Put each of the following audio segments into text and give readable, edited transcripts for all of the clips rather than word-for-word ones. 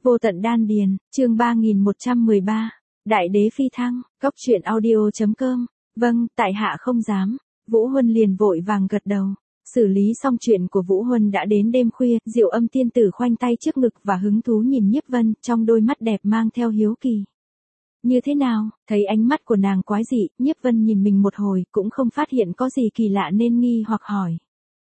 Vô tận đan điền, chương 3113. Đại đế phi thăng, góc truyện audio.com. Vâng, tại hạ không dám. Vũ Huân liền vội vàng gật đầu. Xử lý xong chuyện của Vũ Huân đã đến đêm khuya, Diệu Âm tiên tử khoanh tay trước ngực và hứng thú nhìn Nhiếp Vân, trong đôi mắt đẹp mang theo hiếu kỳ. Như thế nào, thấy ánh mắt của nàng quái dị, Nhiếp Vân nhìn mình một hồi, cũng không phát hiện có gì kỳ lạ nên nghi hoặc hỏi.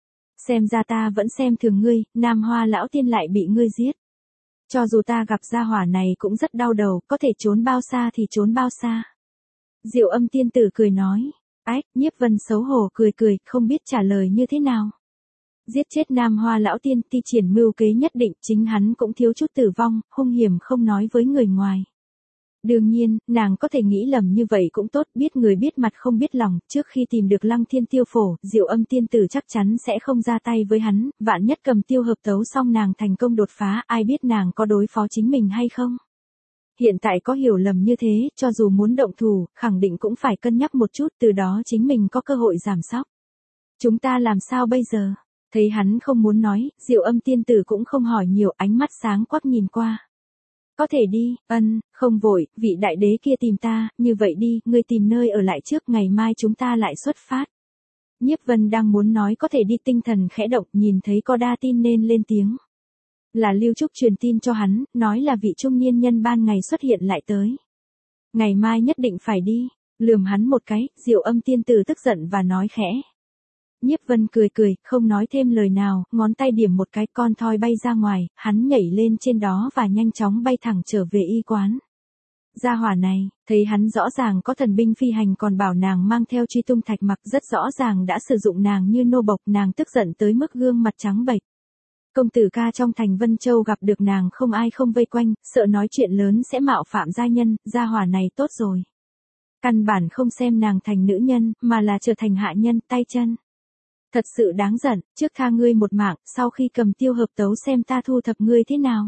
Xem ra ta vẫn xem thường ngươi, Nam Hoa lão tiên lại bị ngươi giết. Cho dù ta gặp gia hỏa này cũng rất đau đầu, có thể trốn bao xa thì trốn bao xa. Diệu Âm tiên tử cười nói. Ách, Nhiếp Vân xấu hổ cười, không biết trả lời như thế nào. Giết chết Nam Hoa lão tiên, ti triển mưu kế nhất định, chính hắn cũng thiếu chút tử vong, hung hiểm không nói với người ngoài. Đương nhiên, nàng có thể nghĩ lầm như vậy cũng tốt, biết người biết mặt không biết lòng, trước khi tìm được Lăng Thiên Tiêu Phổ, Diệu Âm tiên tử chắc chắn sẽ không ra tay với hắn, vạn nhất cầm tiêu hợp tấu xong nàng thành công đột phá, ai biết nàng có đối phó chính mình hay không. Hiện tại có hiểu lầm như thế, cho dù muốn động thủ, khẳng định cũng phải cân nhắc một chút, từ đó chính mình có cơ hội giảm sóc. Chúng ta làm sao bây giờ? Thấy hắn không muốn nói, Diệu Âm tiên tử cũng không hỏi nhiều, ánh mắt sáng quắc nhìn qua. Có thể đi, không vội, vị đại đế kia tìm ta, như vậy đi, ngươi tìm nơi ở lại trước, ngày mai chúng ta lại xuất phát. Nhiếp Vân đang muốn nói có thể đi, tinh thần khẽ động, nhìn thấy có đa tin nên lên tiếng. Là Lưu Trúc truyền tin cho hắn, nói là vị trung niên nhân ban ngày xuất hiện lại tới. Ngày mai nhất định phải đi, lườm hắn một cái, Diệu Âm tiên tử tức giận và nói khẽ. Nhiếp Vân cười, không nói thêm lời nào, ngón tay điểm một cái, con thoi bay ra ngoài, hắn nhảy lên trên đó và nhanh chóng bay thẳng trở về y quán. Gia hỏa này, thấy hắn rõ ràng có thần binh phi hành còn bảo nàng mang theo truy tung thạch mặc, rất rõ ràng đã sử dụng nàng như nô bộc, nàng tức giận tới mức gương mặt trắng bệch. Công tử ca trong thành Vân Châu gặp được nàng không ai không vây quanh, sợ nói chuyện lớn sẽ mạo phạm gia nhân, gia hỏa này tốt rồi. Căn bản không xem nàng thành nữ nhân, mà là trở thành hạ nhân, tay chân. Thật sự đáng giận, trước tha ngươi một mạng, sau khi cầm tiêu hợp tấu xem ta thu thập ngươi thế nào.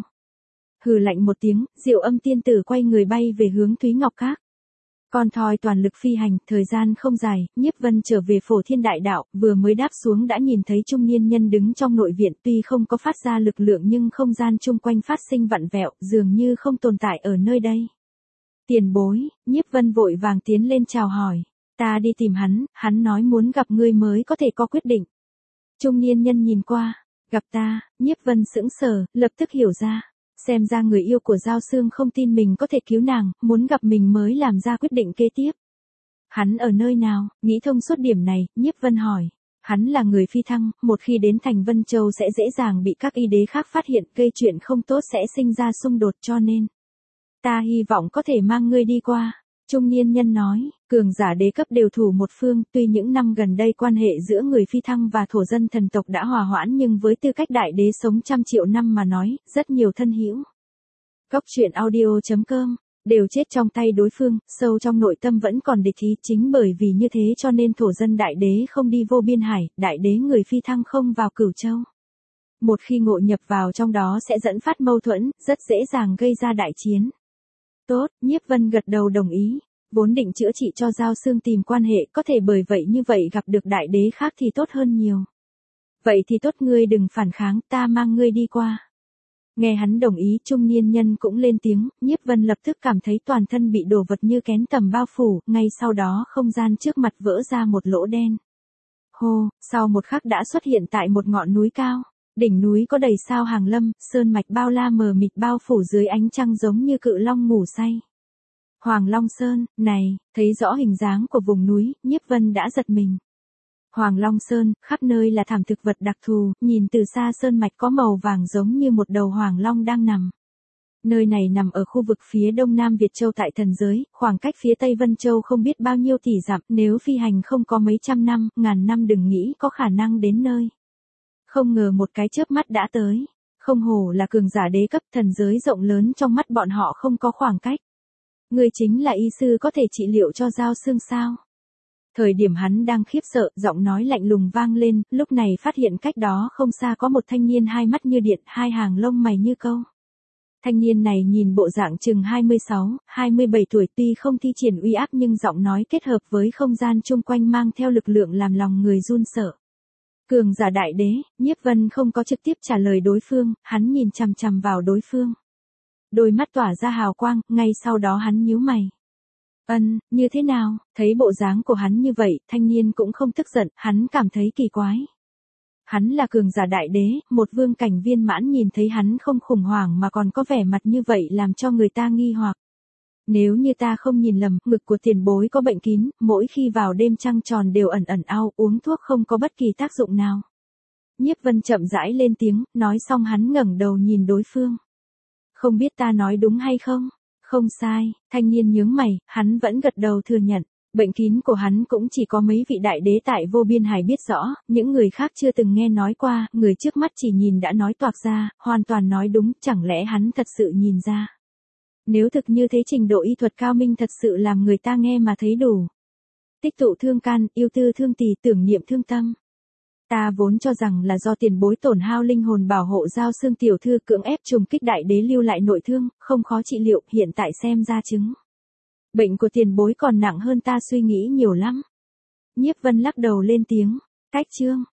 Hừ lạnh một tiếng, Diệu Âm tiên tử quay người bay về hướng Thúy Ngọc Các. Con thoi toàn lực phi hành, thời gian không dài, Nhiếp Vân trở về Phổ Thiên Đại Đạo, vừa mới đáp xuống đã nhìn thấy trung niên nhân đứng trong nội viện, tuy không có phát ra lực lượng nhưng không gian chung quanh phát sinh vặn vẹo, dường như không tồn tại ở nơi đây. Tiền bối, Nhiếp Vân vội vàng tiến lên chào hỏi. Ta đi tìm hắn nói muốn gặp ngươi mới có thể có quyết định. Trung niên nhân nhìn qua, gặp ta, Nhiếp Vân sững sờ, lập tức hiểu ra. Xem ra người yêu của Giao Sương không tin mình có thể cứu nàng, muốn gặp mình mới làm ra quyết định kế tiếp. Hắn ở nơi nào, nghĩ thông suốt điểm này, Nhiếp Vân hỏi. Hắn là người phi thăng, một khi đến thành Vân Châu sẽ dễ dàng bị các y đế khác phát hiện, gây chuyện không tốt sẽ sinh ra xung đột, cho nên. Ta hy vọng có thể mang ngươi đi qua. Trung niên nhân nói, cường giả đế cấp đều thủ một phương, tuy những năm gần đây quan hệ giữa người phi thăng và thổ dân thần tộc đã hòa hoãn nhưng với tư cách đại đế sống trăm triệu năm mà nói, rất nhiều thân hữu. Góc truyện audio.com, đều chết trong tay đối phương, sâu trong nội tâm vẫn còn địch ý, chính bởi vì như thế cho nên thổ dân đại đế không đi vô biên hải, đại đế người phi thăng không vào Cửu Châu. Một khi ngộ nhập vào trong đó sẽ dẫn phát mâu thuẫn, rất dễ dàng gây ra đại chiến. Tốt, Nhiếp Vân gật đầu đồng ý, vốn định chữa trị cho Giao Sương tìm quan hệ, có thể bởi vậy như vậy gặp được đại đế khác thì tốt hơn nhiều. Vậy thì tốt, ngươi đừng phản kháng, ta mang ngươi đi qua. Nghe hắn đồng ý, trung niên nhân cũng lên tiếng, Nhiếp Vân lập tức cảm thấy toàn thân bị đồ vật như kén tầm bao phủ, ngay sau đó không gian trước mặt vỡ ra một lỗ đen. Hô, sau một khắc đã xuất hiện tại một ngọn núi cao. Đỉnh núi có đầy sao hàng lâm, sơn mạch bao la mờ mịt bao phủ dưới ánh trăng giống như cự long ngủ say. Hoàng Long Sơn, này, thấy rõ hình dáng của vùng núi, Nhiếp Vân đã giật mình. Hoàng Long Sơn, khắp nơi là thảm thực vật đặc thù, nhìn từ xa sơn mạch có màu vàng giống như một đầu hoàng long đang nằm. Nơi này nằm ở khu vực phía đông nam Việt Châu tại thần giới, khoảng cách phía tây Vân Châu không biết bao nhiêu tỷ dặm, nếu phi hành không có mấy trăm năm, ngàn năm đừng nghĩ có khả năng đến nơi. Không ngờ một cái chớp mắt đã tới. Không hổ là cường giả đế cấp, thần giới rộng lớn trong mắt bọn họ không có khoảng cách. Người chính là y sư có thể trị liệu cho Giao Sương sao? Thời điểm hắn đang khiếp sợ, giọng nói lạnh lùng vang lên, lúc này phát hiện cách đó không xa có một thanh niên hai mắt như điện, hai hàng lông mày như câu. Thanh niên này nhìn bộ dạng chừng 26, 27 tuổi, tuy không thi triển uy áp nhưng giọng nói kết hợp với không gian chung quanh mang theo lực lượng làm lòng người run sợ. Cường giả đại đế, Nhiếp Vân không có trực tiếp trả lời đối phương, hắn nhìn chằm chằm vào đối phương. Đôi mắt tỏa ra hào quang, ngay sau đó hắn nhíu mày. Như thế nào? Thấy bộ dáng của hắn như vậy, thanh niên cũng không tức giận, hắn cảm thấy kỳ quái. Hắn là cường giả đại đế, một vương cảnh viên mãn, nhìn thấy hắn không khủng hoảng mà còn có vẻ mặt như vậy làm cho người ta nghi hoặc. Nếu như ta không nhìn lầm, ngực của tiền bối có bệnh kín, mỗi khi vào đêm trăng tròn đều ẩn ẩn ao, uống thuốc không có bất kỳ tác dụng nào. Nhiếp Vân chậm rãi lên tiếng, nói xong hắn ngẩng đầu nhìn đối phương. Không biết ta nói đúng hay không? Không sai, thanh niên nhướng mày, hắn vẫn gật đầu thừa nhận. Bệnh kín của hắn cũng chỉ có mấy vị đại đế tại Vô Biên Hải biết rõ, những người khác chưa từng nghe nói qua, người trước mắt chỉ nhìn đã nói toạc ra, hoàn toàn nói đúng, chẳng lẽ hắn thật sự nhìn ra. Nếu thực như thế, trình độ y thuật cao minh thật sự làm người ta nghe mà thấy đủ. Tích tụ thương can, yêu tư thương tỳ, tưởng niệm thương tâm. Ta vốn cho rằng là do tiền bối tổn hao linh hồn bảo hộ Giao Xương tiểu thư cưỡng ép trùng kích đại đế lưu lại nội thương, không khó trị liệu, hiện tại xem ra chứng. Bệnh của tiền bối còn nặng hơn ta suy nghĩ nhiều lắm. Nhiếp Vân lắc đầu lên tiếng, cách chương.